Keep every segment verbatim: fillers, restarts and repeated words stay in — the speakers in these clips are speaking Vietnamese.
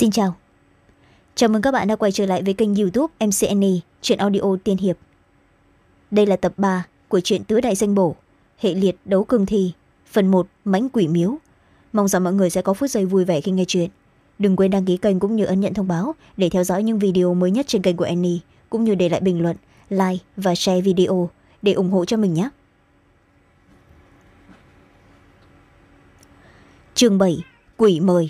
Xin chào. Chào mừng các bạn đã quay trở lại với kênh YouTube em xê en e Truyện Audio Tiên Hiệp. Đây là tập ba của truyện Tứ Đại Danh Bổ, hệ liệt Đấu Cương Thi, phần một Mãnh Quỷ Miếu. Mong rằng mọi người sẽ có phút giây vui vẻ khi nghe chuyện. Đừng quên đăng ký kênh cũng như ấn nhận thông báo để theo dõi những video mới nhất trên kênh của Annie, cũng như để lại bình luận, like và share video để ủng hộ cho mình nhé. Chương bảy Quỷ Mời.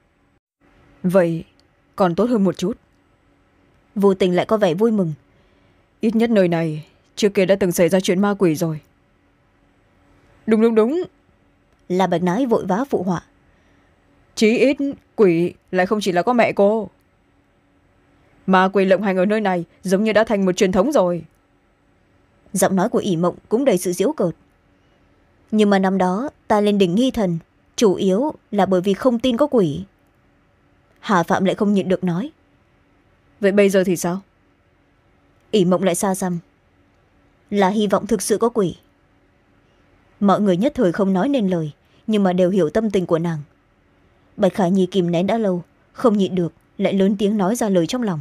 Vậy còn tốt hơn một chút. Vô tình lại có vẻ vui mừng. Ít nhất nơi này trước kia đã từng xảy ra chuyện ma quỷ rồi. Đúng đúng đúng. Là Bạch Nái vội vã phụ họa. Chí ít quỷ lại không chỉ là có mẹ cô. Ma quỷ lộng hành ở nơi này giống như đã thành một truyền thống rồi. Giọng nói của ỷ mộng cũng đầy sự giễu cợt. Nhưng mà năm đó ta lên đỉnh nghi thần chủ yếu là bởi vì không tin có quỷ. Hà Phạm lại không nhịn được nói. Vậy bây giờ thì sao? ỷ mộng lại xa xăm. Là hy vọng thực sự có quỷ. Mọi người nhất thời không nói nên lời, nhưng mà đều hiểu tâm tình của nàng. Bạch Khả Nhi kìm nén đã lâu, không nhịn được lại lớn tiếng nói ra lời trong lòng.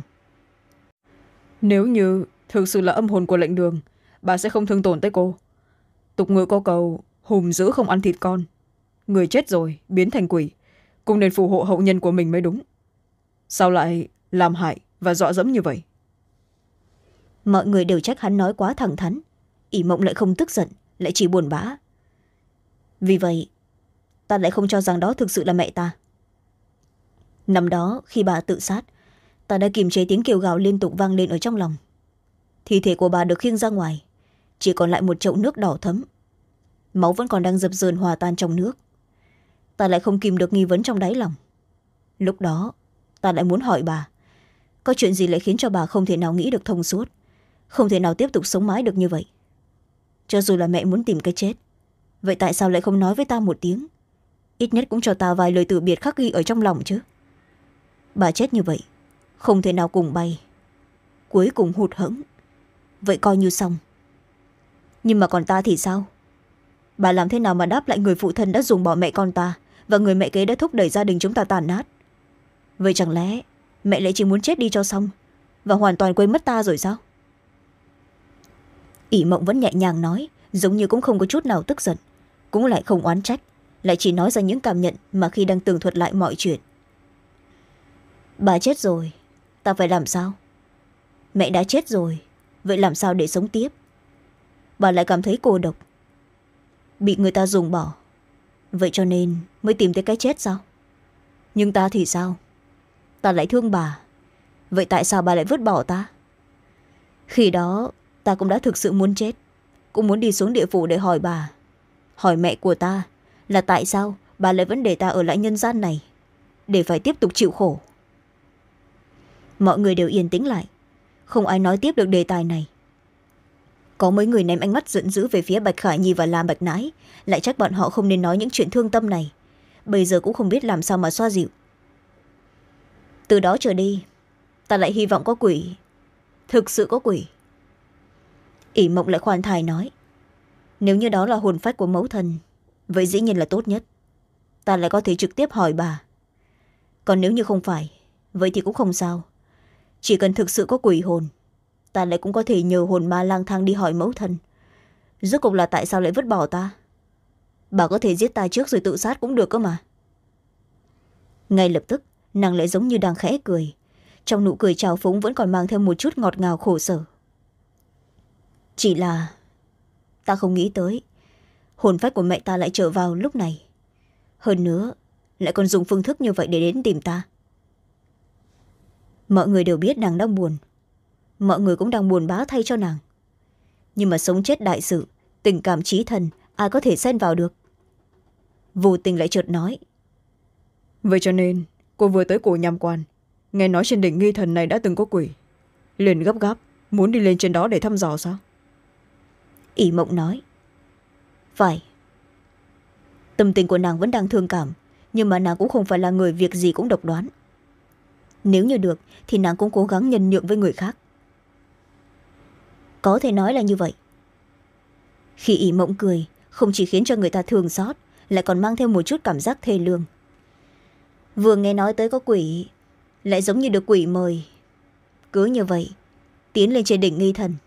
Nếu như thực sự là âm hồn của lệnh đường, bà sẽ không thương tổn tới cô. Tục ngữ có cầu hùm dữ không ăn thịt con. Người chết rồi biến thành quỷ cũng nên phù hộ hậu nhân của mình mới đúng. Sao lại làm hại và dọa dẫm như vậy? Mọi người đều trách hắn nói quá thẳng thắn. ỷ mộng lại không tức giận, lại chỉ buồn bã. Vì vậy ta lại không cho rằng đó thực sự là mẹ ta. Năm đó khi bà tự sát, ta đã kiềm chế tiếng kêu gào liên tục vang lên ở trong lòng. Thi thể của bà được khiêng ra ngoài, chỉ còn lại một chậu nước đỏ thấm. Máu vẫn còn đang dập dờn hòa tan trong nước. Ta lại không kìm được nghi vấn trong đáy lòng. Lúc đó ta lại muốn hỏi bà, có chuyện gì lại khiến cho bà không thể nào nghĩ được thông suốt, không thể nào tiếp tục sống mãi được như vậy. Cho dù là mẹ muốn tìm cái chết, vậy tại sao lại không nói với ta một tiếng, ít nhất cũng cho ta vài lời từ biệt khắc ghi ở trong lòng chứ. Bà chết như vậy, không thể nào cùng bay, cuối cùng hụt hẫng, vậy coi như xong. Nhưng mà còn ta thì sao? Bà làm thế nào mà đáp lại người phụ thân đã dùng bỏ mẹ con ta, và người mẹ kế đã thúc đẩy gia đình chúng ta tàn nát? Vậy chẳng lẽ mẹ lại chỉ muốn chết đi cho xong và hoàn toàn quên mất ta rồi sao? ỷ mộng vẫn nhẹ nhàng nói, giống như cũng không có chút nào tức giận, cũng lại không oán trách, lại chỉ nói ra những cảm nhận mà khi đang tường thuật lại mọi chuyện. Bà chết rồi, ta phải làm sao? Mẹ đã chết rồi, vậy làm sao để sống tiếp? Bà lại cảm thấy cô độc, bị người ta dùng bỏ, vậy cho nên mới tìm tới cái chết sao? Nhưng ta thì sao? Ta lại thương bà, vậy tại sao bà lại vứt bỏ ta? Khi đó ta cũng đã thực sự muốn chết, cũng muốn đi xuống địa phủ để hỏi bà, hỏi mẹ của ta là tại sao bà lại vẫn để ta ở lại nhân gian này, để phải tiếp tục chịu khổ. Mọi người đều yên tĩnh lại, không ai nói tiếp được đề tài này. Có mấy người ném ánh mắt giận dữ về phía Bạch Khả Nhi và Lam Bạch Nái, lại trách bọn họ không nên nói những chuyện thương tâm này, bây giờ cũng không biết làm sao mà xoa dịu. Từ đó trở đi, ta lại hy vọng có quỷ, thực sự có quỷ. ỷ mộng lại khoan thai nói, nếu như đó là hồn phách của mẫu thân, vậy dĩ nhiên là tốt nhất, ta lại có thể trực tiếp hỏi bà. Còn nếu như không phải, vậy thì cũng không sao. Chỉ cần thực sự có quỷ hồn, ta lại cũng có thể nhờ hồn ma lang thang đi hỏi mẫu thân, rốt cuộc là tại sao lại vứt bỏ ta. Bà có thể giết ta trước rồi tự sát cũng được cơ mà. Ngay lập tức nàng lại giống như đang khẽ cười, trong nụ cười trào phúng vẫn còn mang thêm một chút ngọt ngào khổ sở. Chỉ là ta không nghĩ tới hồn phách của mẹ ta lại trở vào lúc này, hơn nữa lại còn dùng phương thức như vậy để đến tìm ta. Mọi người đều biết nàng đang buồn, mọi người cũng đang buồn bã thay cho nàng, nhưng mà sống chết đại sự, tình cảm chí thân, ai có thể xen vào được. Vô tình lại chợt nói, vậy cho nên cô vừa tới cổ nham quan, nghe nói trên đỉnh nghi thần này đã từng có quỷ, liền gấp gáp muốn đi lên trên đó để thăm dò sao? ỷ mộng nói, phải. Tâm tình của nàng vẫn đang thương cảm, nhưng mà nàng cũng không phải là người việc gì cũng độc đoán. Nếu như được thì nàng cũng cố gắng nhân nhượng với người khác. Có thể nói là như vậy. Khi ỷ mộng cười, không chỉ khiến cho người ta thương xót, lại còn mang theo một chút cảm giác thê lương. Vừa nghe nói tới có quỷ, lại giống như được quỷ mời. Cứ như vậy tiến lên trên đỉnh nghi thần.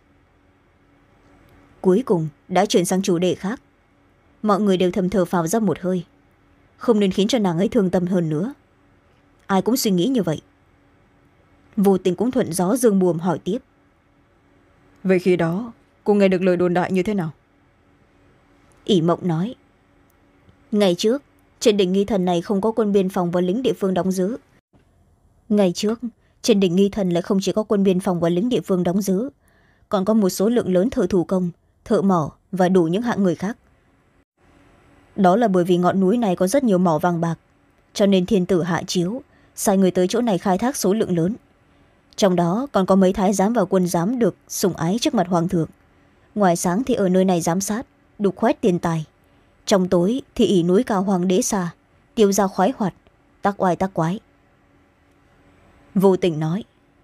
Cuối cùng đã chuyển sang chủ đề khác. Mọi người đều thầm thờ phào ra một hơi. Không nên khiến cho nàng ấy thương tâm hơn nữa. Ai cũng suy nghĩ như vậy. Vô Tình cũng thuận gió dương buồm hỏi tiếp. Vậy khi đó cô nghe được lời đồn đại như thế nào? ỷ Mộng nói. Ngày trước trên đỉnh nghi thần này không có quân biên phòng và lính địa phương đóng giữ. Ngày trước trên đỉnh nghi thần lại không chỉ có quân biên phòng và lính địa phương đóng giữ, còn có một số lượng lớn thợ thủ công, thợ mỏ và đủ những hạng người khác. Đó là bởi vì ngọn núi này có rất nhiều mỏ vàng bạc, cho nên thiên tử hạ chiếu sai người tới chỗ này khai thác số lượng lớn. Trong đó còn có mấy thái giám và quân giám được sủng ái trước mặt hoàng thượng. Ngoài sáng thì ở nơi này giám sát, đục khoét tiền tài. Trong tối thì ỷ núi cao hoàng đế xa, tiêu ra khoái hoạt, tác oai tác quái. Vô Tình nói.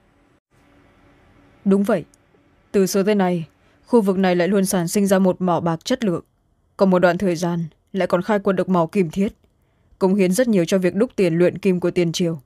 Đúng vậy. Từ xưa tới nay, khu vực này lại luôn sản sinh ra một mỏ bạc chất lượng. Còn một đoạn thời gian lại còn khai quật được mỏ kim thiết, cống hiến rất nhiều cho việc đúc tiền luyện kim của tiền triều.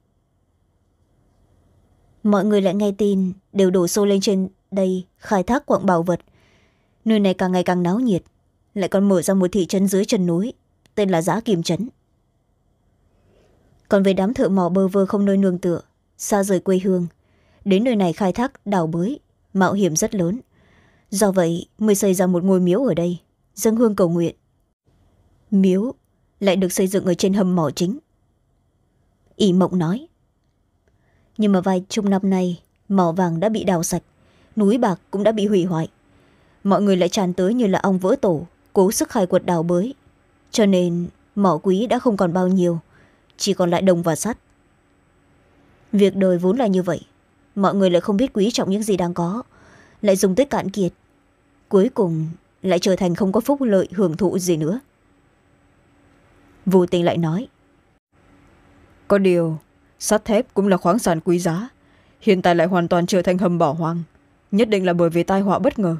Mọi người lại nghe tin đều đổ xô lên trên đây khai thác quặng bảo vật. Nơi này càng ngày càng náo nhiệt, lại còn mở ra một thị trấn dưới chân núi tên là Giá Kim Trấn. Còn về đám thợ mỏ bơ vơ không nơi nương tựa, xa rời quê hương, đến nơi này khai thác đào bới, mạo hiểm rất lớn. Do vậy mới xây ra một ngôi miếu ở đây, dâng hương cầu nguyện. Miếu lại được xây dựng ở trên hầm mỏ chính. ỷ Mộng nói. Nhưng mà vài chục năm nay mỏ vàng đã bị đào sạch, núi bạc cũng đã bị hủy hoại. Mọi người lại tràn tới như là ong vỡ tổ, cố sức khai quật đào bới, cho nên mỏ quý đã không còn bao nhiêu, chỉ còn lại đồng và sắt. Việc đời vốn là như vậy, mọi người lại không biết quý trọng những gì đang có, lại dùng tới cạn kiệt, cuối cùng lại trở thành không có phúc lợi hưởng thụ gì nữa. Vô Tình lại nói. Có điều sắt thép cũng là khoáng sản quý giá, hiện tại lại hoàn toàn trở thành hầm bỏ hoang, nhất định là bởi vì tai họa bất ngờ.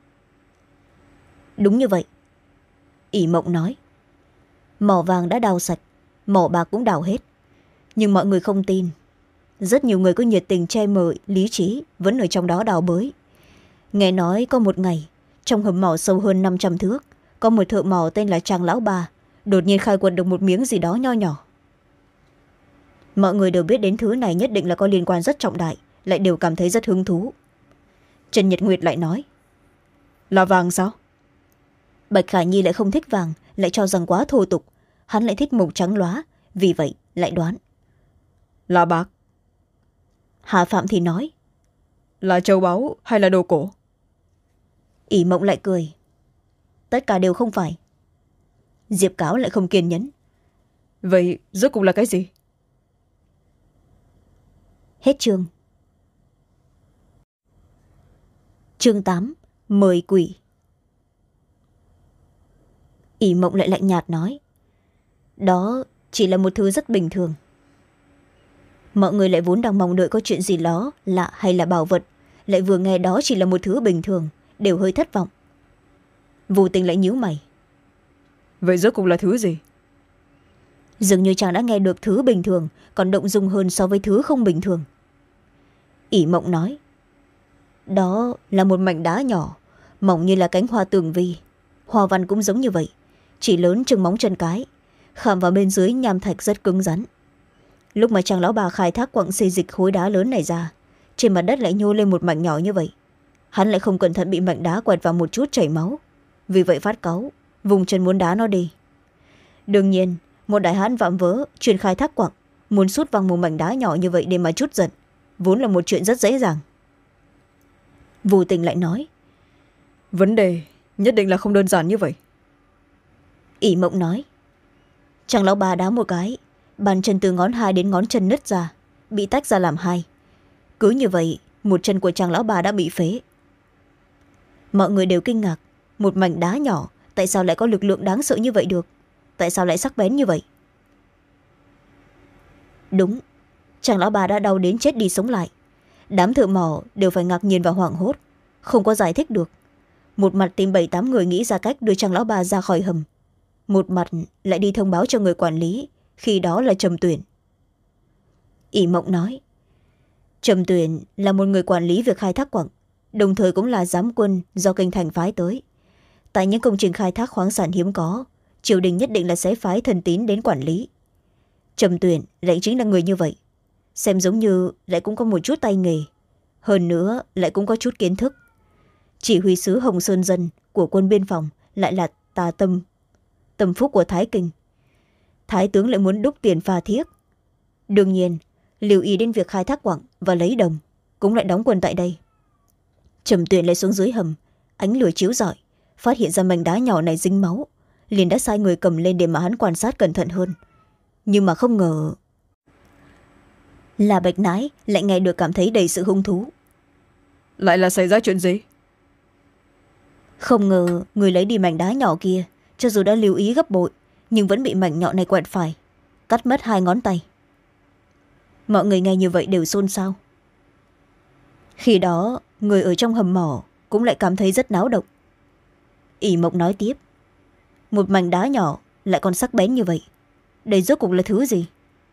Đúng như vậy, ỷ Mộng nói. Mỏ vàng đã đào sạch, mỏ bạc cũng đào hết, nhưng mọi người không tin. Rất nhiều người có nhiệt tình che mờ lý trí vẫn ở trong đó đào bới. Nghe nói có một ngày trong hầm mỏ sâu hơn năm trăm thước, có một thợ mỏ tên là Trang Lão Ba đột nhiên khai quật được một miếng gì đó nho nhỏ. Mọi người đều biết đến thứ này nhất định là có liên quan rất trọng đại, lại đều cảm thấy rất hứng thú. Trần Nhật Nguyệt lại nói. Là vàng sao? Bạch Khả Nhi lại không thích vàng, lại cho rằng quá thô tục. Hắn lại thích màu trắng lóa, vì vậy lại đoán. Là bạc. Hà Phạm thì nói. Là châu báu hay là đồ cổ? ỷ Mộng lại cười. Tất cả đều không phải. Diệp Cáo lại không kiên nhẫn. Vậy rốt cuộc là cái gì? Hết chương. Chương tám. Mời quỷ. ỷ Mộng lại lạnh nhạt nói. Đó chỉ là một thứ rất bình thường. Mọi người lại vốn đang mong đợi có chuyện gì đó lạ hay là bảo vật, lại vừa nghe đó chỉ là một thứ bình thường, đều hơi thất vọng. Vô Tình lại nhíu mày. Vậy rốt cuộc là thứ gì? Dường như chàng đã nghe được thứ bình thường còn động dung hơn so với thứ không bình thường. ỷ Mộng nói. Đó là một mảnh đá nhỏ, mỏng như là cánh hoa tường vi. Hoa văn cũng giống như vậy, chỉ lớn chừng móng chân cái, khảm vào bên dưới nham thạch rất cứng rắn. Lúc mà Trang Lão Bà khai thác quặng xê dịch khối đá lớn này ra, trên mặt đất lại nhô lên một mảnh nhỏ như vậy. Hắn lại không cẩn thận bị mảnh đá quẹt vào một chút chảy máu, vì vậy phát cáu, vùng chân muốn đá nó đi. Đương nhiên một đại hãn vạm vỡ chuyên khai thác quặng muốn sút văng một mảnh đá nhỏ như vậy để mà chút giận, vốn là một chuyện rất dễ dàng. Vô Tình lại nói. Vấn đề nhất định là không đơn giản như vậy. ỷ Mộng nói. Trang Lão Bà đá một cái, bàn chân từ ngón hai đến ngón chân nứt ra, bị tách ra làm hai. Cứ như vậy một chân của Trang Lão Bà đã bị phế. Mọi người đều kinh ngạc, một mảnh đá nhỏ tại sao lại có lực lượng đáng sợ như vậy được, tại sao lại sắc bén như vậy. Đúng, Trang Lão Bà đã đau đến chết đi sống lại. Đám thợ mỏ đều phải ngạc nhiên và hoảng hốt, không có giải thích được. Một mặt tìm bảy tám người nghĩ ra cách đưa Trang Lão Bà ra khỏi hầm, một mặt lại đi thông báo cho người quản lý, khi đó là Trầm Tuyển. ỷ Mộng nói. Trầm Tuyền là một người quản lý việc khai thác quặng, đồng thời cũng là giám quân do kinh thành phái tới. Tại những công trình khai thác khoáng sản hiếm có, triều đình nhất định là sẽ phái thần tín đến quản lý. Trầm Tuyền lại chính là người như vậy, xem giống như lại cũng có một chút tay nghề, hơn nữa lại cũng có chút kiến thức. Chỉ huy sứ Hồng Sơn Dân của quân biên phòng lại là tà tâm tâm phúc của Thái Kinh. Thái tướng lại muốn đúc tiền pha thiếc, đương nhiên lưu ý đến việc khai thác quặng và lấy đồng, cũng lại đóng quân tại đây. Trầm Tuyền lại xuống dưới hầm, ánh lửa chiếu rọi, phát hiện ra mảnh đá nhỏ này dính máu, liền đã sai người cầm lên để mà hắn quan sát cẩn thận hơn. Nhưng mà không ngờ là Bạch Nái lại nghe được cảm thấy đầy sự hung thú. Lại là xảy ra chuyện gì? Không ngờ người lấy đi mảnh đá nhỏ kia, cho dù đã lưu ý gấp bội, nhưng vẫn bị mảnh nhọn này quẹt phải, cắt mất hai ngón tay. Mọi người nghe như vậy đều xôn xao. Khi đó người ở trong hầm mỏ cũng lại cảm thấy rất náo động. ỷ Mộc nói tiếp, một mảnh đá nhỏ lại còn sắc bén như vậy, đây rốt cuộc là thứ gì?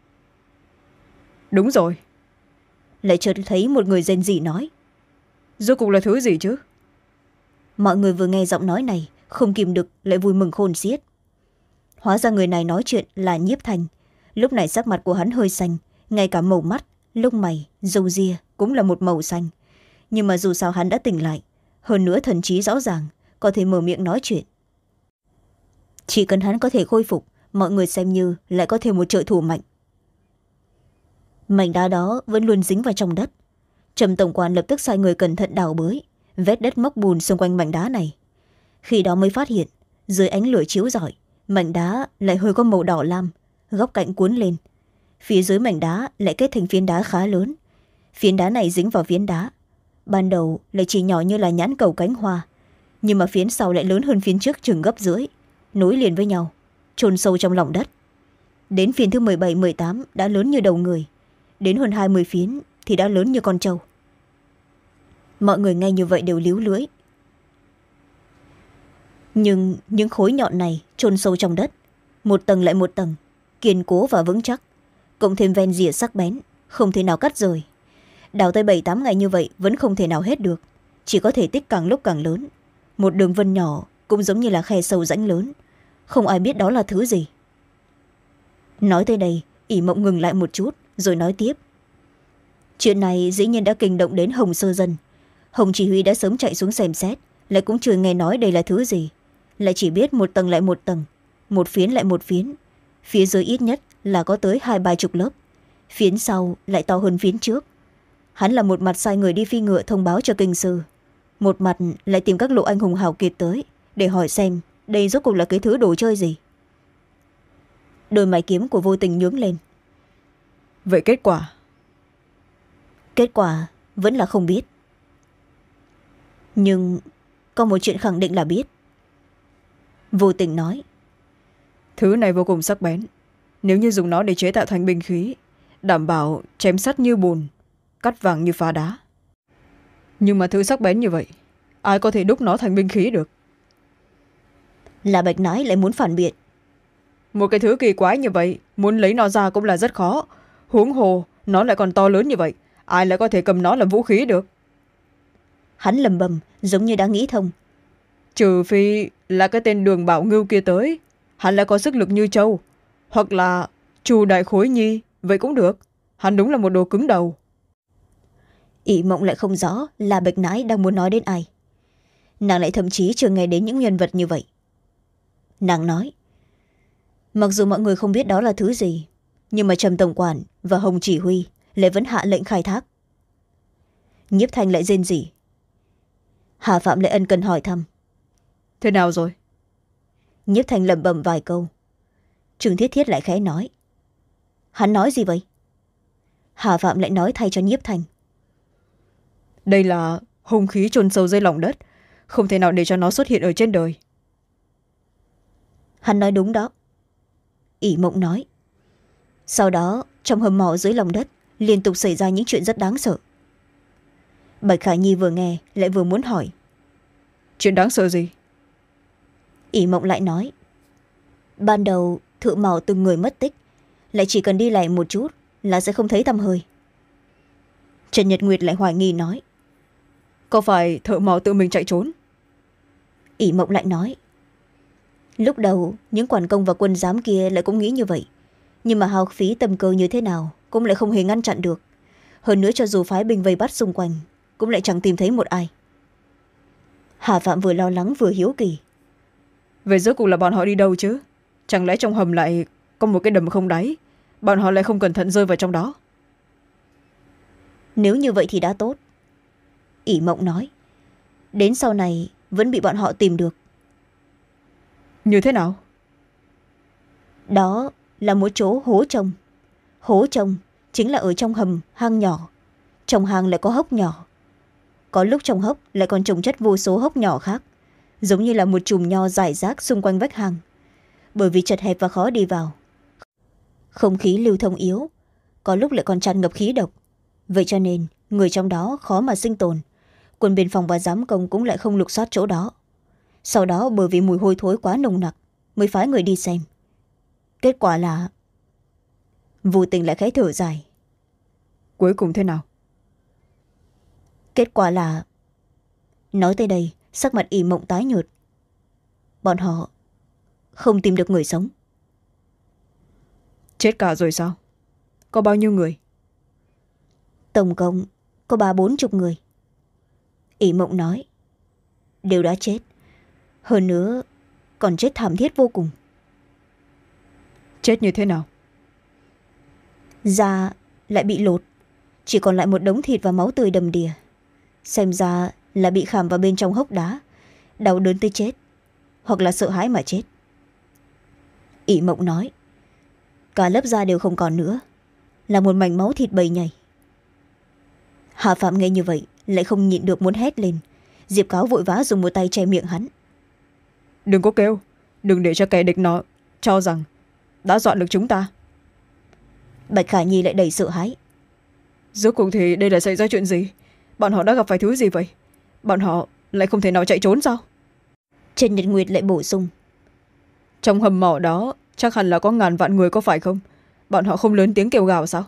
Đúng rồi. Lại chợt thấy một người rên rỉ nói, rốt cuộc là thứ gì chứ? Mọi người vừa nghe giọng nói này không kìm được lại vui mừng khôn xiết. Hóa ra người này nói chuyện là Nhiếp Thanh. Lúc này sắc mặt của hắn hơi xanh, ngay cả màu mắt, lông mày, râu ria cũng là một màu xanh. Nhưng mà dù sao hắn đã tỉnh lại, hơn nữa thần trí rõ ràng, có thể mở miệng nói chuyện. Chỉ cần hắn có thể khôi phục, mọi người xem như lại có thêm một trợ thủ mạnh. Mảnh đá đó vẫn luôn dính vào trong đất. Trầm tổng quản lập tức sai người cẩn thận đào bới, vét đất móc bùn xung quanh mảnh đá này. Khi đó mới phát hiện, dưới ánh lửa chiếu rọi, mảnh đá lại hơi có màu đỏ lam, góc cạnh cuốn lên. Phía dưới mảnh đá lại kết thành phiến đá khá lớn. Phiến đá này dính vào phiến đá, ban đầu lại chỉ nhỏ như là nhãn cầu cánh hoa, nhưng mà phiến sau lại lớn hơn phiến trước chừng gấp rưỡi, nối liền với nhau, chôn sâu trong lòng đất. Đến phiến thứ mười bảy mười tám đã lớn như đầu người, đến hơn hai mươi phiến thì đã lớn như con trâu. Mọi người nghe như vậy đều líu lưỡi. Nhưng những khối nhọn này chôn sâu trong đất, một tầng lại một tầng, kiên cố và vững chắc, cộng thêm ven rìa sắc bén, không thể nào cắt rời. Đào tới bảy tám ngày như vậy vẫn không thể nào hết được, chỉ có thể tích càng lúc càng lớn. Một đường vân nhỏ cũng giống như là khe sâu rãnh lớn, không ai biết đó là thứ gì. Nói tới đây, ỷ Mộng ngừng lại một chút rồi nói tiếp. Chuyện này dĩ nhiên đã kinh động đến Hồng Sơ Dân. Hồng chỉ huy đã sớm chạy xuống xem xét, lại cũng chưa nghe nói đây là thứ gì, lại chỉ biết một tầng lại một tầng, một phiến lại một phiến, phía dưới ít nhất là có tới hai ba chục lớp, phiến sau lại to hơn phiến trước. Hắn là một mặt sai người đi phi ngựa thông báo cho kinh sư, một mặt lại tìm các lộ anh hùng hào kiệt tới để hỏi xem đây rốt cuộc là cái thứ đồ chơi gì. Đôi mày kiếm của Vô Tình nhướng lên. Vậy kết quả? Kết quả vẫn là không biết. Nhưng có một chuyện khẳng định là biết. Vô Tình nói, thứ này vô cùng sắc bén, nếu như dùng nó để chế tạo thành binh khí, đảm bảo chém sắt như bùn, cắt vàng như phá đá. Nhưng mà thứ sắc bén như vậy, ai có thể đúc nó thành binh khí được? Là Bạch Nái lại muốn phản biện. Một cái thứ kỳ quái như vậy, muốn lấy nó ra cũng là rất khó, huống hồ nó lại còn to lớn như vậy, ai lại có thể cầm nó làm vũ khí được? Hắn lầm bầm giống như đã nghĩ thông. Trừ phi là cái tên Đường Bảo Ngưu kia tới, hắn lại có sức lực như trâu, hoặc là Chu Đại Khối Nhi, vậy cũng được, hắn đúng là một đồ cứng đầu. ỷ Mộng lại không rõ là Bạch Nái đang muốn nói đến ai, nàng lại thậm chí chưa nghe đến những nhân vật như vậy. Nàng nói, mặc dù mọi người không biết đó là thứ gì, nhưng mà Trầm tổng quản và Hồng chỉ huy lại vẫn hạ lệnh khai thác. Nhiếp Thanh lại rên rỉ. Hà Phạm lại ân cần hỏi thăm, thế nào rồi? Nhiếp Thanh lẩm bẩm vài câu. Trương Thiết Thiết lại khẽ nói, hắn nói gì vậy? Hà Phạm lại nói thay cho Nhiếp Thanh, đây là hung khí chôn sâu dưới lòng đất, không thể nào để cho nó xuất hiện ở trên đời. Hắn nói đúng đó, ỷ Mộng nói. Sau đó trong hầm mỏ dưới lòng đất liên tục xảy ra những chuyện rất đáng sợ. Bạch Khả Nhi vừa nghe lại vừa muốn hỏi, chuyện đáng sợ gì? ỷ Mộng lại nói, ban đầu thợ mỏ từng người mất tích, lại chỉ cần đi lại một chút là sẽ không thấy tăm hơi. Trần Nhật Nguyệt lại hoài nghi nói. Có phải thợ mỏ tự mình chạy trốn? ỷ mộng lại nói. Lúc đầu những quản công và quân giám kia lại cũng nghĩ như vậy, nhưng mà hao phí tâm cơ như thế nào cũng lại không hề ngăn chặn được. Hơn nữa cho dù phái binh vây bắt xung quanh cũng lại chẳng tìm thấy một ai. Hà Phạm vừa lo lắng vừa hiếu kỳ. Về rốt cuộc là bọn họ đi đâu chứ? Chẳng lẽ trong hầm lại có một cái đầm không đáy, bọn họ lại không cẩn thận rơi vào trong đó? Nếu như vậy thì đã tốt, ỷ mộng nói. Đến sau này vẫn bị bọn họ tìm được. Như thế nào? Đó là một chỗ hố trông. Hố trông chính là ở trong hầm hang nhỏ. Trong hang lại có hốc nhỏ. Có lúc trong hốc lại còn trồng chất vô số hốc nhỏ khác, giống như là một chùm nho rải rác xung quanh vách hang. Bởi vì chật hẹp và khó đi vào, không khí lưu thông yếu, có lúc lại còn tràn ngập khí độc. Vậy cho nên người trong đó khó mà sinh tồn. Quân biên phòng và giám công cũng lại không lục soát chỗ đó. Sau đó bởi vì mùi hôi thối quá nồng nặc mới phái người đi xem. Kết quả là Vô Tình lại khẽ thở dài. Cuối cùng thế nào? Kết quả là Nói tới đây sắc mặt ỷ mộng tái nhợt. Bọn họ không tìm được người sống. Chết cả rồi sao? Có bao nhiêu người? Tổng cộng có ba bốn chục người, ỷ mộng nói. Đều đã chết. Hơn nữa còn chết thảm thiết vô cùng. Chết như thế nào? Da lại bị lột, chỉ còn lại một đống thịt và máu tươi đầm đìa. Xem ra là bị khảm vào bên trong hốc đá, đau đớn tới chết, hoặc là sợ hãi mà chết, ỷ mộng nói. Cả lớp da đều không còn nữa, là một mảnh máu thịt bầy nhầy. Hà Phạm nghe như vậy lại không nhịn được muốn hét lên. Diệp Cáo vội vã dùng một tay che miệng hắn. Đừng có kêu, đừng để cho kẻ địch nó cho rằng đã dọn được chúng ta. Bạch Khả Nhi lại đầy sợ hãi. Rốt cuộc thì đây là xảy ra chuyện gì? Bọn họ đã gặp phải thứ gì vậy? Bọn họ lại không thể nào chạy trốn sao? Trần Nhật Nguyệt lại bổ sung. Trong hầm mỏ đó chắc hẳn là có ngàn vạn người, có phải không? Bọn họ không lớn tiếng kêu gào sao?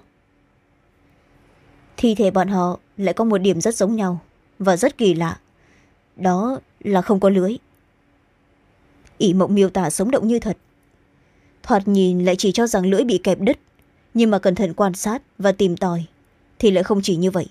Thi thể bọn họ lại có một điểm rất giống nhau và rất kỳ lạ. Đó là không có lưới. ỷ mộng miêu tả sống động như thật. Thoạt nhìn lại chỉ cho rằng lưỡi bị kẹp đứt, nhưng mà cẩn thận quan sát và tìm tòi thì lại không chỉ như vậy.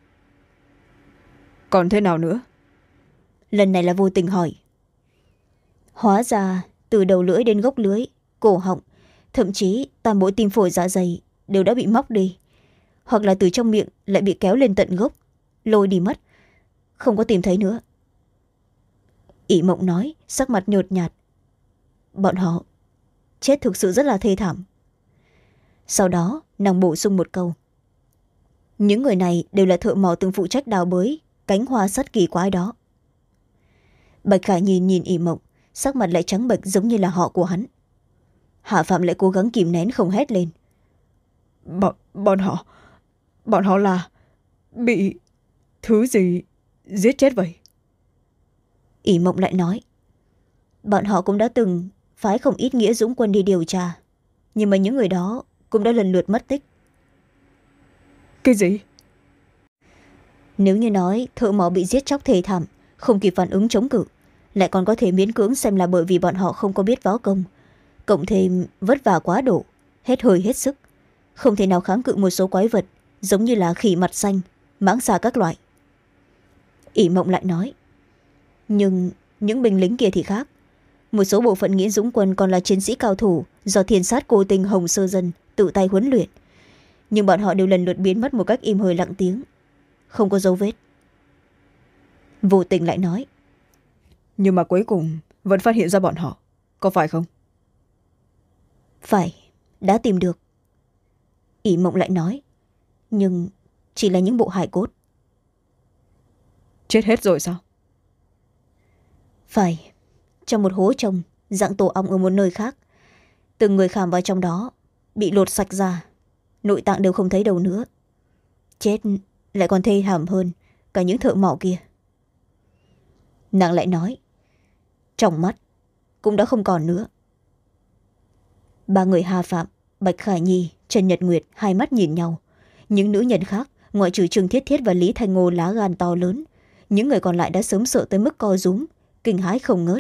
Còn thế nào nữa? Lần này là Vô Tình hỏi. Hóa ra từ đầu lưỡi đến gốc lưỡi, cổ họng, thậm chí toàn bộ tim phổi dạ dày đều đã bị móc đi, hoặc là từ trong miệng lại bị kéo lên tận gốc, lôi đi mất, không có tìm thấy nữa, ỷ mộng nói, sắc mặt nhợt nhạt. Bọn họ chết thực sự rất là thê thảm. Sau đó nàng bổ sung một câu. Những người này đều là thợ mỏ từng phụ trách đào bới cánh hoa sắt kỳ quái đó. Bạch Khả nhìn nhìn ỷ mộng, sắc mặt lại trắng bệch giống như là họ của hắn. Hạ Phạm lại cố gắng kìm nén không hét lên. Bọn, bọn họ Bọn họ là bị thứ gì giết chết vậy? ỷ mộng lại nói. Bọn họ cũng đã từng phái không ít nghĩa dũng quân đi điều tra, nhưng mà những người đó cũng đã lần lượt mất tích. Cái gì? Nếu như nói thợ mỏ bị giết chóc thê thảm, không kịp phản ứng chống cự, lại còn có thể miễn cưỡng xem là bởi vì bọn họ không có biết võ công, cộng thêm vất vả quá độ, hết hơi hết sức, không thể nào kháng cự một số quái vật giống như là khỉ mặt xanh, mãng xà các loại. ỷ mộng lại nói. Nhưng những binh lính kia thì khác. Một số bộ phận nghĩa dũng quân còn là chiến sĩ cao thủ do thiên sát cô tinh Hồng Sơ Dân tự tay huấn luyện, nhưng bọn họ đều lần lượt biến mất một cách im hơi lặng tiếng, không có dấu vết. Vô Tình lại nói. Nhưng mà cuối cùng vẫn phát hiện ra bọn họ, có phải không? Phải, đã tìm được, ỷ mộng lại nói. Nhưng chỉ là những bộ hài cốt. Chết hết rồi sao? Phải, trong một hố trông dạng tổ ong ở một nơi khác. Từng người khảm vào trong đó bị lột sạch ra, nội tạng đều không thấy đâu nữa. Chết lại còn thê thảm hơn cả những thợ mỏ kia. Nàng lại nói. Trong mắt cũng đã không còn nữa. Ba người Hà Phạm, Bạch Khả Nhi, Trần Nhật Nguyệt hai mắt nhìn nhau. Những nữ nhân khác ngoại trừ Trương Thiết Thiết và Lý Thanh Ngô lá gan to lớn, những người còn lại đã sớm sợ tới mức co rúm, kinh hãi không ngớt.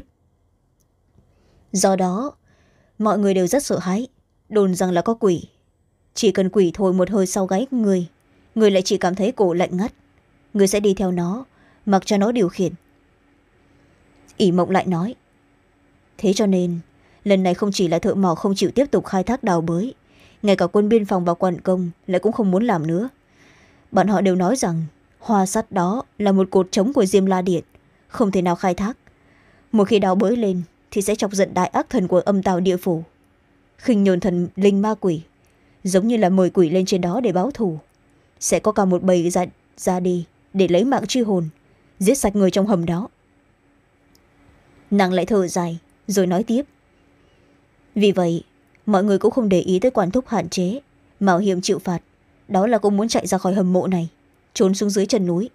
Do đó mọi người đều rất sợ hãi, đồn rằng là có quỷ. Chỉ cần quỷ thổi một hơi sau gáy người, người lại chỉ cảm thấy cổ lạnh ngắt, người sẽ đi theo nó, mặc cho nó điều khiển. ỷ Mộng lại nói, thế cho nên lần này không chỉ là thợ mỏ không chịu tiếp tục khai thác đào bới, ngay cả quân biên phòng và quan công lại cũng không muốn làm nữa. Bọn họ đều nói rằng hoa sắt đó là một cột trống của Diêm La Điện, không thể nào khai thác. Một khi đào bới lên thì sẽ chọc giận đại ác thần của âm tào địa phủ, khinh nhờn thần linh ma quỷ, giống như là mời quỷ lên trên đó để báo thù. Sẽ có cả một bầy ra, ra đi để lấy mạng truy hồn, giết sạch người trong hầm đó. Nàng lại thở dài rồi nói tiếp, vì vậy mọi người cũng không để ý tới quản thúc hạn chế, mạo hiểm chịu phạt, đó là cũng muốn chạy ra khỏi hầm mộ này, trốn xuống dưới chân núi.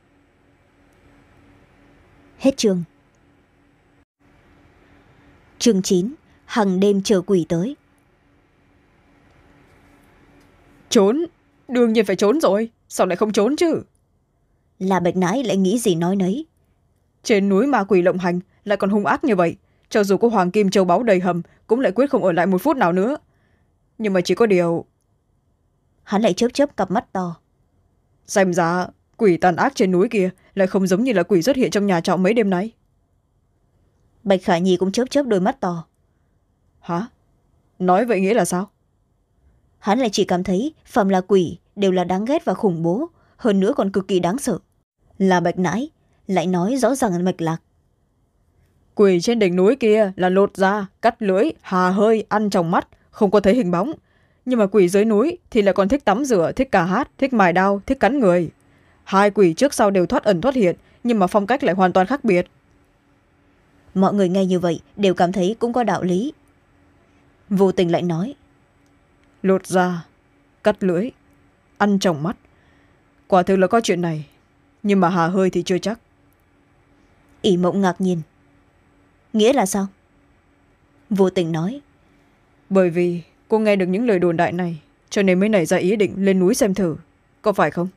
Hết chương. Chương chín. Hằng đêm chờ quỷ tới. Trốn? Đương nhiên phải trốn rồi, sao lại không trốn chứ? Là Bạch Nãi lại nghĩ gì nói nấy. Trên núi ma quỷ lộng hành lại còn hung ác như vậy, cho dù có hoàng kim châu báu đầy hầm cũng lại quyết không ở lại một phút nào nữa. Nhưng mà chỉ có điều... Hắn lại chớp chớp cặp mắt to. Xem ra quỷ tàn ác trên núi kia lại không giống như là quỷ xuất hiện trong nhà trọ mấy đêm nay. Bạch Khả Nhi cũng chớp chớp đôi mắt to. Hả? Nói vậy nghĩa là sao? Hắn lại chỉ cảm thấy phàm là quỷ đều là đáng ghét và khủng bố, hơn nữa còn cực kỳ đáng sợ. Là Bạch Nãi lại nói rõ ràng mạch lạc. Quỷ trên đỉnh núi kia là lột da, cắt lưỡi, hà hơi, ăn trong mắt, không có thấy hình bóng. Nhưng mà quỷ dưới núi thì lại còn thích tắm rửa, thích ca hát, thích mài đao, thích cắn người. Hai quỷ trước sau đều thoát ẩn thoát hiện, nhưng mà phong cách lại hoàn toàn khác biệt. Mọi người nghe như vậy đều cảm thấy cũng có đạo lý. Vô Tình lại nói, lột da, cắt lưỡi, ăn trong mắt, quả thực là có chuyện này, nhưng mà hà hơi thì chưa chắc. ỷ Mộng ngạc nhiên, nghĩa là sao? Vô Tình nói, bởi vì cô nghe được những lời đồn đại này, cho nên mới nảy ra ý định lên núi xem thử, có phải không?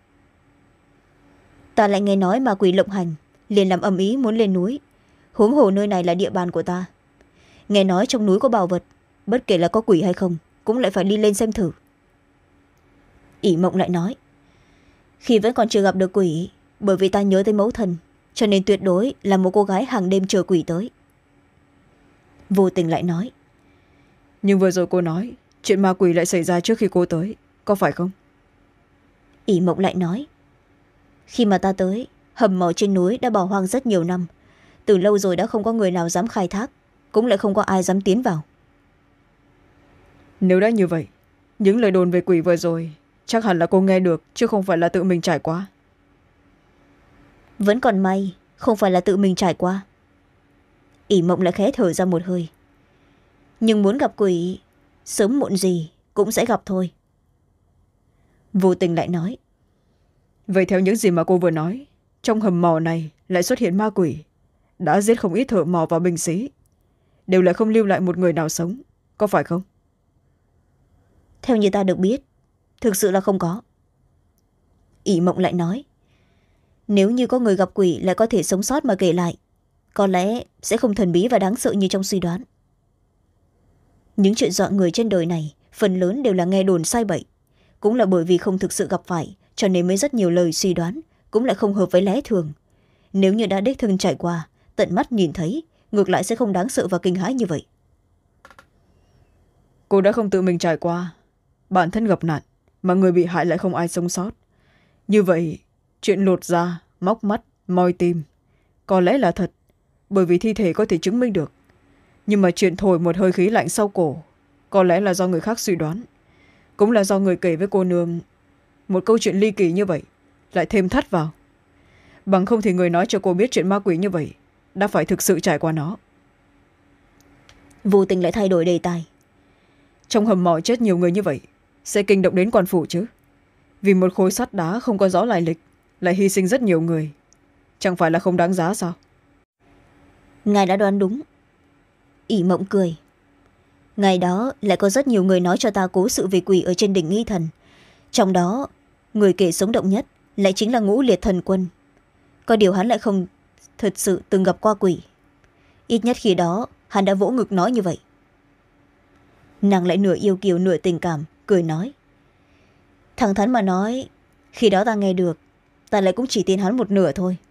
Ta lại nghe nói ma quỷ lộng hành, liền làm ầm ý muốn lên núi. Huống hồ nơi này là địa bàn của ta. Nghe nói trong núi có bảo vật, bất kể là có quỷ hay không cũng lại phải đi lên xem thử. ỷ Mộng lại nói, khi vẫn còn chưa gặp được quỷ, bởi vì ta nhớ tới mẫu thân, cho nên tuyệt đối là một cô gái hàng đêm chờ quỷ tới. Vô Tình lại nói, nhưng vừa rồi cô nói chuyện ma quỷ lại xảy ra trước khi cô tới, có phải không? ỷ Mộng lại nói, khi mà ta tới, hầm mỏ trên núi đã bỏ hoang rất nhiều năm, từ lâu rồi đã không có người nào dám khai thác, cũng lại không có ai dám tiến vào. Nếu đã như vậy, những lời đồn về quỷ vừa rồi chắc hẳn là cô nghe được chứ không phải là tự mình trải qua. Vẫn còn may không phải là tự mình trải qua. ỷ Mộng lại khẽ thở ra một hơi, nhưng muốn gặp quỷ sớm muộn gì cũng sẽ gặp thôi. Vô Tình lại nói, vậy theo những gì mà cô vừa nói, trong hầm mỏ này lại xuất hiện ma quỷ, đã giết không ít thợ mỏ và binh sĩ, đều lại không lưu lại một người nào sống, có phải không? Theo như ta được biết, thực sự là không có. ỷ Mộng lại nói, nếu như có người gặp quỷ lại có thể sống sót mà kể lại, có lẽ sẽ không thần bí và đáng sợ như trong suy đoán. Những chuyện dọa người trên đời này phần lớn đều là nghe đồn sai bậy, cũng là bởi vì không thực sự gặp phải cho nên mới rất nhiều lời suy đoán, cũng lại không hợp với lẽ thường. Nếu như đã đích thân trải qua, tận mắt nhìn thấy, ngược lại sẽ không đáng sợ và kinh hãi như vậy. Cô đã không tự mình trải qua, bản thân gặp nạn mà người bị hại lại không ai sống sót, như vậy chuyện lột da, móc mắt, moi tim có lẽ là thật, bởi vì thi thể có thể chứng minh được. Nhưng mà chuyện thổi một hơi khí lạnh sau cổ có lẽ là do người khác suy đoán, cũng là do người kể với cô nương một câu chuyện ly kỳ như vậy lại thêm thắt vào. Bằng không thì người nói cho cô biết chuyện ma quỷ như vậy đã phải thực sự trải qua nó. Vô Tình lại thay đổi đề tài, trong hầm mỏ chết nhiều người như vậy sẽ kinh động đến quan phủ chứ? Vì một khối sắt đá không có rõ lai lịch lại hy sinh rất nhiều người, chẳng phải là không đáng giá sao? Ngài đã đoán đúng. ỷ Mộng cười, ngày đó lại có rất nhiều người nói cho ta cố sự về quỷ ở trên đỉnh Nghi Thần, trong đó người kể sống động nhất lại chính là Ngũ Liệt Thần Quân. Có điều hắn lại không thật sự từng gặp qua quỷ. Ít nhất khi đó hắn đã vỗ ngực nói như vậy. Nàng lại nửa yêu kiều nửa tình cảm, cười nói. Thẳng thắn mà nói, khi đó ta nghe được, ta lại cũng chỉ tin hắn một nửa thôi.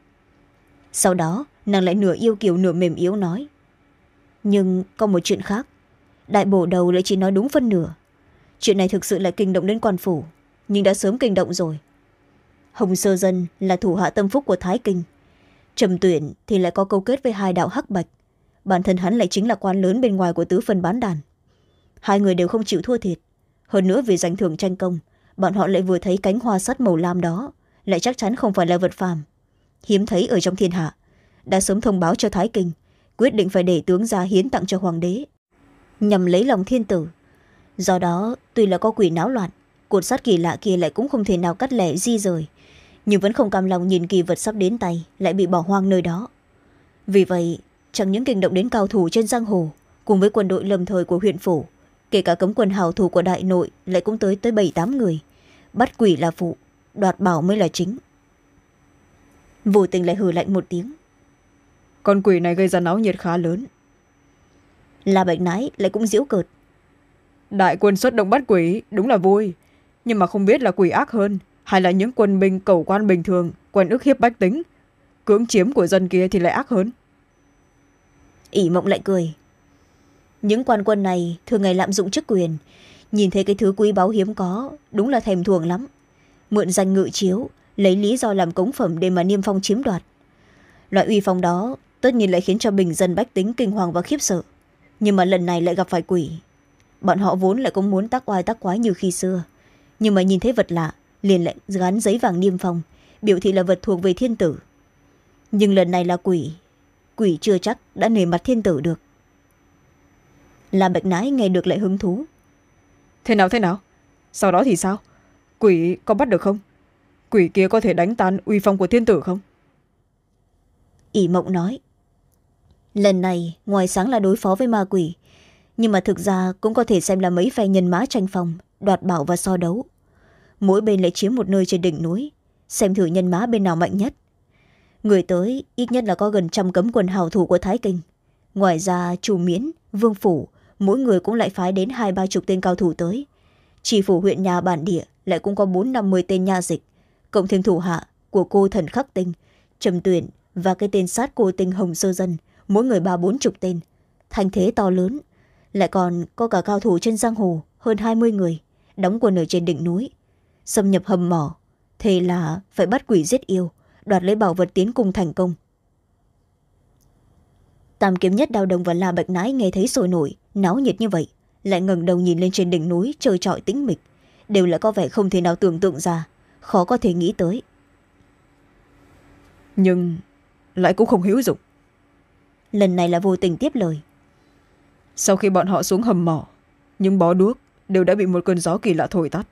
Sau đó nàng lại nửa yêu kiều nửa mềm yếu nói. Nhưng có một chuyện khác, đại bổ đầu lại chỉ nói đúng phân nửa. Chuyện này thực sự là kinh động đến quan phủ, nhưng đã sớm kinh động rồi. Hồng Sơ Dân là thủ hạ tâm phúc của Thái Kinh. Trầm Tuyển thì lại có câu kết với hai đạo hắc bạch. Bản thân hắn lại chính là quan lớn bên ngoài của tứ phân bán đàn. Hai người đều không chịu thua thiệt. Hơn nữa vì giành thưởng tranh công, bọn họ lại vừa thấy cánh hoa sắt màu lam đó, lại chắc chắn không phải là vật phàm, hiếm thấy ở trong thiên hạ. Đã sớm thông báo cho Thái Kinh, quyết định phải để tướng ra hiến tặng cho hoàng đế, nhằm lấy lòng thiên tử. Do đó tuy là có quỷ náo loạn, cột sắt kỳ lạ kia lại cũng không thể nào cắt lẻ di rời, nhưng vẫn không cam lòng nhìn kỳ vật sắp đến tay lại bị bỏ hoang nơi đó. Vì vậy chẳng những kinh động đến cao thủ trên giang hồ, cùng với quân đội lâm thời của huyện phủ, kể cả cấm quân hào thủ của đại nội lại cũng tới tới bảy tám người. Bắt quỷ là phụ, đoạt bảo mới là chính. Vô Tình lại hừ lạnh một tiếng. Con quỷ này gây ra náo nhiệt khá lớn. La Bạch Nái lại cũng giễu cợt. Đại quân xuất động bắt quỷ đúng là vui, nhưng mà không biết là quỷ ác hơn hay là những quân binh cẩu quan bình thường quen ức hiếp bách tính, cưỡng chiếm của dân kia thì lại ác hơn. ỷ Mộng lại cười. Những quan quân này thường ngày lạm dụng chức quyền, nhìn thấy cái thứ quý báu hiếm có đúng là thèm thuồng lắm. Mượn danh ngự chiếu, lấy lý do làm cống phẩm để mà niêm phong chiếm đoạt. Loại uy phong đó tất nhiên lại khiến cho bình dân bách tính kinh hoàng và khiếp sợ. Nhưng mà lần này lại gặp phải quỷ. Bọn họ vốn lại cũng muốn tác oai tác quái như khi xưa, nhưng mà nhìn thấy vật lạ liền lại gắn giấy vàng niêm phong, biểu thị là vật thuộc về thiên tử. Nhưng lần này là quỷ, quỷ chưa chắc đã nể mặt thiên tử được. La Bạch Nái nghe được lại hứng thú. Thế nào thế nào? Sau đó thì sao? Quỷ có bắt được không? Quỷ kia có thể đánh tan uy phong của thiên tử không? ỷ Mộng nói. Lần này ngoài sáng là đối phó với ma quỷ, nhưng mà thực ra cũng có thể xem là mấy phe nhân mã tranh phòng, đoạt bảo và so đấu. Mỗi bên lại chiếm một nơi trên đỉnh núi, xem thử nhân mã bên nào mạnh nhất. Người tới ít nhất là có gần trăm cấm quân hào thủ của Thái Kinh. Ngoài ra Chu Miễn, Vương Phủ, mỗi người cũng lại phái đến hai ba chục tên cao thủ tới. Chỉ phủ huyện nhà bản địa lại cũng có bốn năm mươi tên nha dịch, cộng thêm thủ hạ của cô thần Khắc Tinh, Trầm Tuyển và cái tên sát cô tinh Hồng Sơ Dân, mỗi người ba bốn chục tên. Thành thế to lớn. Lại còn có cả cao thủ trên giang hồ hơn hai mươi người, đóng quân ở trên đỉnh núi, xâm nhập hầm mỏ, thế là phải bắt quỷ giết yêu, đoạt lấy bảo vật tiến cung thành công. Tam Kiếm Nhất, Đao Đồng và La Bạch Nái nghe thấy sôi nổi náo nhiệt như vậy, lại ngẩng đầu nhìn lên trên đỉnh núi trời trọi tĩnh mịch, đều là có vẻ không thể nào tưởng tượng ra, khó có thể nghĩ tới. Nhưng lại cũng không hữu dụng. Lần này là Vô Tình tiếp lời. Sau khi bọn họ xuống hầm mỏ, những bó đuốc đều đã bị một cơn gió kỳ lạ thổi tắt.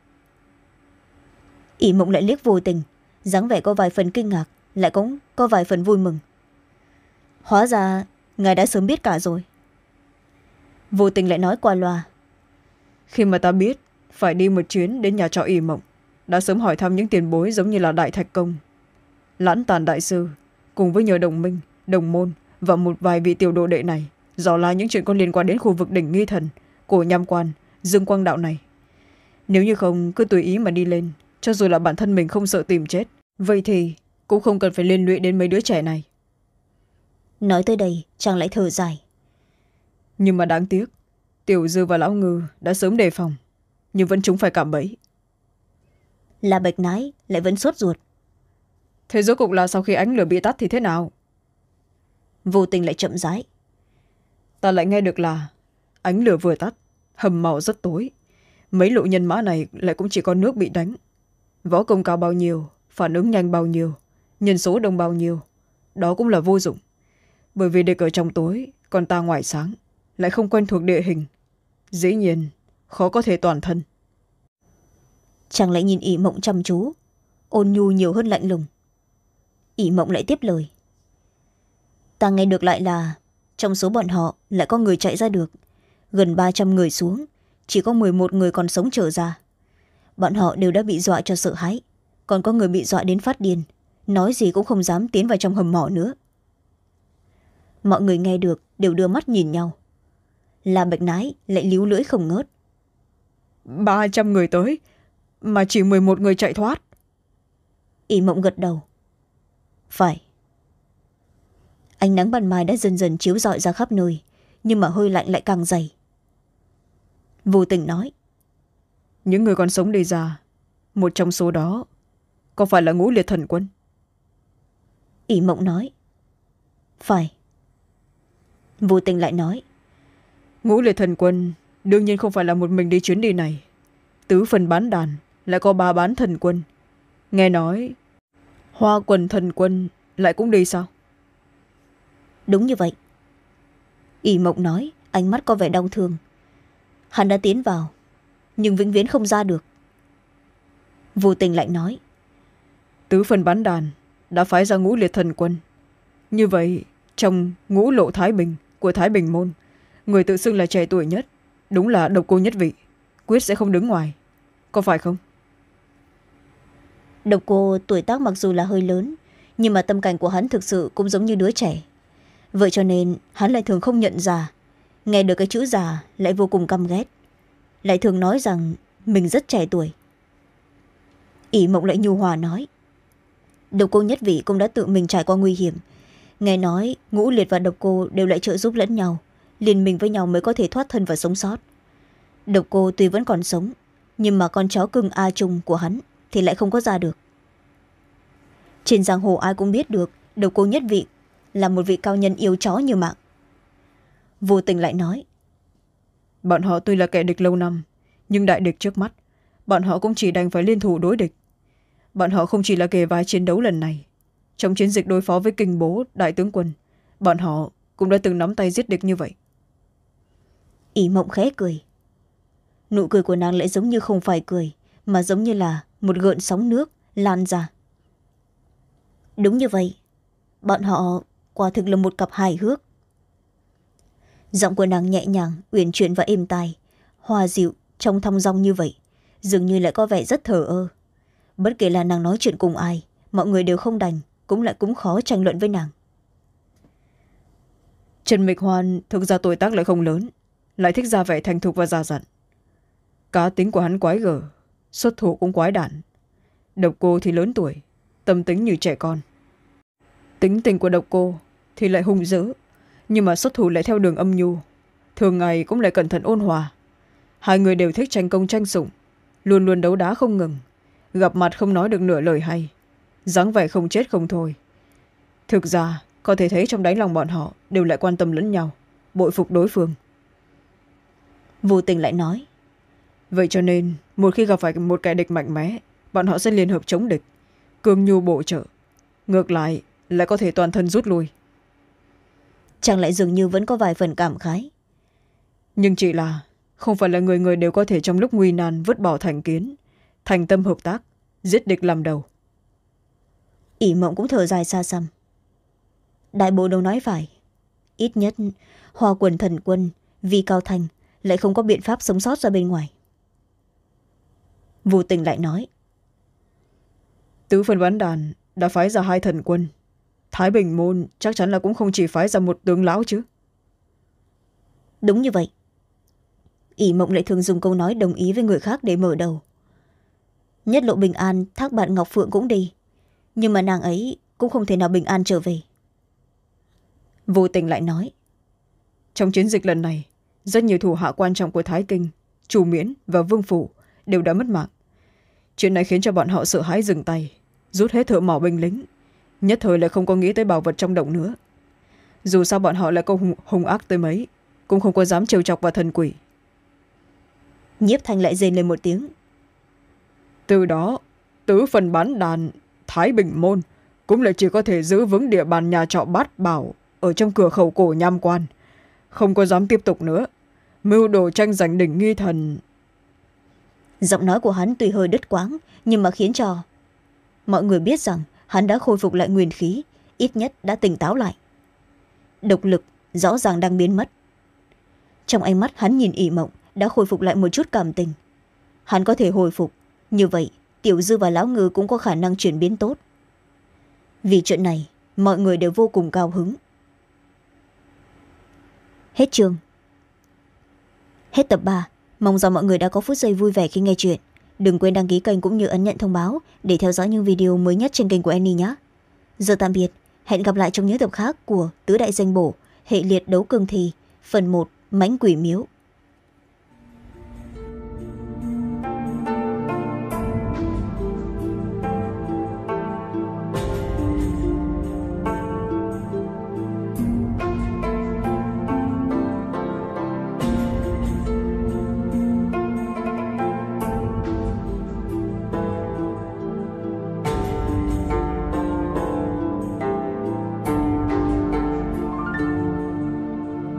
ỷ Mộng lại liếc Vô Tình, dáng vẻ có vài phần kinh ngạc, lại cũng có vài phần vui mừng. Hóa ra ngài đã sớm biết cả rồi. Vô Tình lại nói qua loa. Khi mà ta biết phải đi một chuyến đến nhà trọ ỷ Mộng, đã sớm hỏi thăm những tiền bối giống như là Đại Thạch Công, Lãn Tàn Đại Sư, cùng với nhờ đồng minh, đồng môn và một vài vị tiểu đồ đệ này, dò la những chuyện có liên quan đến khu vực đỉnh Nghi Thần, Cổ Nham Quan, Dương Quang Đạo này. Nếu như không cứ tùy ý mà đi lên, cho dù là bản thân mình không sợ tìm chết, vậy thì cũng không cần phải liên lụy đến mấy đứa trẻ này. Nói tới đây chàng lại thở dài. Nhưng mà đáng tiếc, Tiểu Dư và Lão Ngư đã sớm đề phòng, nhưng vẫn chúng phải cạm bẫy. La Bạch Nái lại vẫn sốt ruột. Thế rốt cuộc là sau khi ánh lửa bị tắt thì thế nào? Vô Tình lại chậm rãi. Ta lại nghe được là ánh lửa vừa tắt, hầm mỏ rất tối, mấy lộ nhân mã này lại cũng chỉ có nước bị đánh. Võ công cao bao nhiêu, phản ứng nhanh bao nhiêu, nhân số đông bao nhiêu, đó cũng là vô dụng. Bởi vì địch ở trong tối, còn ta ngoài sáng, lại không quen thuộc địa hình, dĩ nhiên khó có thể toàn thân. Chàng lại nhìn ỷ Mộng chăm chú, ôn nhu nhiều hơn lạnh lùng. ỷ Mộng lại tiếp lời. Ta nghe được lại là trong số bọn họ lại có người chạy ra được, gần ba trăm người xuống, chỉ có mười một người còn sống trở ra. bọn họ đều đã bị dọa cho sợ hãi, còn có người bị dọa đến phát điên, nói gì cũng không dám tiến vào trong hầm mỏ nữa. Mọi người nghe được đều đưa mắt nhìn nhau. La Bạch Nái lại líu lưỡi không ngớt. ba trăm người tới mà chỉ mười một người chạy thoát. Ỷ Mộng gật đầu. Phải. Ánh nắng ban mai đã dần dần chiếu rọi ra khắp nơi, nhưng mà hơi lạnh lại càng dày. Vô Tình nói. Những người còn sống đi ra, một trong số đó có phải là Ngũ Liệt Thần Quân? Ỷ Mộng nói. Phải. Vô Tình lại nói. Ngũ Liệt Thần Quân đương nhiên không phải là một mình đi chuyến đi này. Tứ phần bán đàn lại có ba bán thần quân. Nghe nói Hoa Quần Thần Quân lại cũng đi sao? Đúng như vậy. Ỷ Mộng nói, ánh mắt có vẻ đau thương. Hắn đã tiến vào, nhưng vĩnh viễn không ra được. Vô Tình lại nói. Tứ phần bán đàn đã phái ra Ngũ Liệt Thần Quân. Như vậy trong Ngũ Lộ Thái Bình của Thái Bình Môn, người tự xưng là trẻ tuổi nhất, đúng là Độc Cô nhất vị, quyết sẽ không đứng ngoài, có phải không? Độc Cô tuổi tác mặc dù là hơi lớn, nhưng mà tâm cảnh của hắn thực sự cũng giống như đứa trẻ. Vậy cho nên hắn lại thường không nhận già, nghe được cái chữ già lại vô cùng căm ghét, lại thường nói rằng mình rất trẻ tuổi. Ỷ Mộng lại nhu hòa nói. Độc Cô nhất vị cũng đã tự mình trải qua nguy hiểm. Nghe nói Ngũ Liệt và Độc Cô đều lại trợ giúp lẫn nhau, liên minh với nhau mới có thể thoát thân và sống sót. Độc Cô tuy vẫn còn sống, nhưng mà con chó cưng A Trung của hắn thì lại không có ra được. Trên giang hồ ai cũng biết được Độc Cô nhất vị là một vị cao nhân yêu chó như mạng. Vô Tình lại nói. Bọn họ tuy là kẻ địch lâu năm, nhưng đại địch trước mắt, bọn họ cũng chỉ đành phải liên thủ đối địch. Bọn họ không chỉ là kề vai chiến đấu lần này. Trong chiến dịch đối phó với Kinh Bố đại tướng quân, bọn họ cũng đã từng nắm tay giết địch như vậy. Ỷ Mộng khẽ cười. Nụ cười của nàng lại giống như không phải cười, mà giống như là một gợn sóng nước lan ra. Đúng như vậy, bọn họ quả thực là một cặp hài hước. Giọng của nàng nhẹ nhàng, uyển chuyển và êm tai, hòa dịu trong thong dong như vậy, dường như lại có vẻ rất thờ ơ. Bất kể là nàng nói chuyện cùng ai, mọi người đều không đành, cũng lại cũng khó tranh luận với nàng. Trần Mịch Hoan thực ra tuổi tác lại không lớn, lại thích ra vẻ thành thục và già dặn. Cá tính của hắn quái gở, xuất thủ cũng quái đản. Độc Cô thì lớn tuổi, tâm tính như trẻ con. Tính tình của Độc Cô thì lại hung dữ, nhưng mà xuất thủ lại theo đường âm nhu, thường ngày cũng lại cẩn thận ôn hòa. Hai người đều thích tranh công tranh sủng, luôn luôn đấu đá không ngừng, gặp mặt không nói được nửa lời hay, dáng vẻ không chết không thôi. Thực ra có thể thấy trong đáy lòng bọn họ đều lại quan tâm lẫn nhau, bội phục đối phương. Vô Tình lại nói. Vậy cho nên một khi gặp phải một kẻ địch mạnh mẽ, bọn họ sẽ liên hợp chống địch, cương nhu bổ trợ. Ngược lại lại có thể toàn thân rút lui. Chàng lại dường như vẫn có vài phần cảm khái. Nhưng chỉ là không phải là người người đều có thể trong lúc nguy nan vứt bỏ thành kiến, thành tâm hợp tác, giết địch làm đầu. Ỷ Mộng cũng thở dài xa xăm. Đại bộ đâu nói phải. Ít nhất Hoa Quần Thần Quân vì Cao Thành lại không có biện pháp sống sót ra bên ngoài. Vô Tình lại nói. Tứ phần bán đàn đã phái ra hai thần quân, Thái Bình Môn chắc chắn là cũng không chỉ phái ra một tướng lão chứ. Đúng như vậy. Ỷ Mộng lại thường dùng câu nói đồng ý với người khác để mở đầu. Nhất Lộ bình an, Thác Bạn Ngọc Phượng cũng đi, nhưng mà nàng ấy cũng không thể nào bình an trở về. Vô Tình lại nói. Trong chiến dịch lần này, rất nhiều thủ hạ quan trọng của Thái Kinh, Chu Miễn và Vương Phủ đều đã mất mạng. Chuyện này khiến cho bọn họ sợ hãi dừng tay, rút hết thợ mỏ binh lính, nhất thời lại không có nghĩ tới bảo vật trong động nữa. Dù sao bọn họ lại có hung, hung ác tới mấy, cũng không có dám trêu chọc vào thần quỷ. Nhiếp Thanh lại rên lên một tiếng. Từ đó tứ phần bán đàn Thái Bình Môn cũng lại chỉ có thể giữ vững địa bàn nhà trọ Bát Bảo ở trong cửa khẩu cổ Nham Quan, không có dám tiếp tục nữa. Mưu đồ tranh giành đỉnh nghi thần. Giọng nói của hắn tuy hơi đứt quãng, nhưng mà khiến cho mọi người biết rằng hắn đã khôi phục lại nguyên khí, ít nhất đã tỉnh táo lại. Độc lực rõ ràng đang biến mất. Trong ánh mắt hắn nhìn Ỷ Mộng đã khôi phục lại một chút cảm tình. Hắn có thể hồi phục, như vậy tiểu dư và lão ngư cũng có khả năng chuyển biến tốt. Vì chuyện này mọi người đều vô cùng cao hứng. Hết chương. Hết tập ba. Mong rằng mọi người đã có phút giây vui vẻ khi nghe chuyện. Đừng quên đăng ký kênh cũng như ấn nhận thông báo để theo dõi những video mới nhất trên kênh của Annie nhé. Giờ tạm biệt. Hẹn gặp lại trong những tập khác của Tứ Đại Danh Bổ, hệ liệt đấu cương thi, phần một, Mãnh Quỷ Miếu.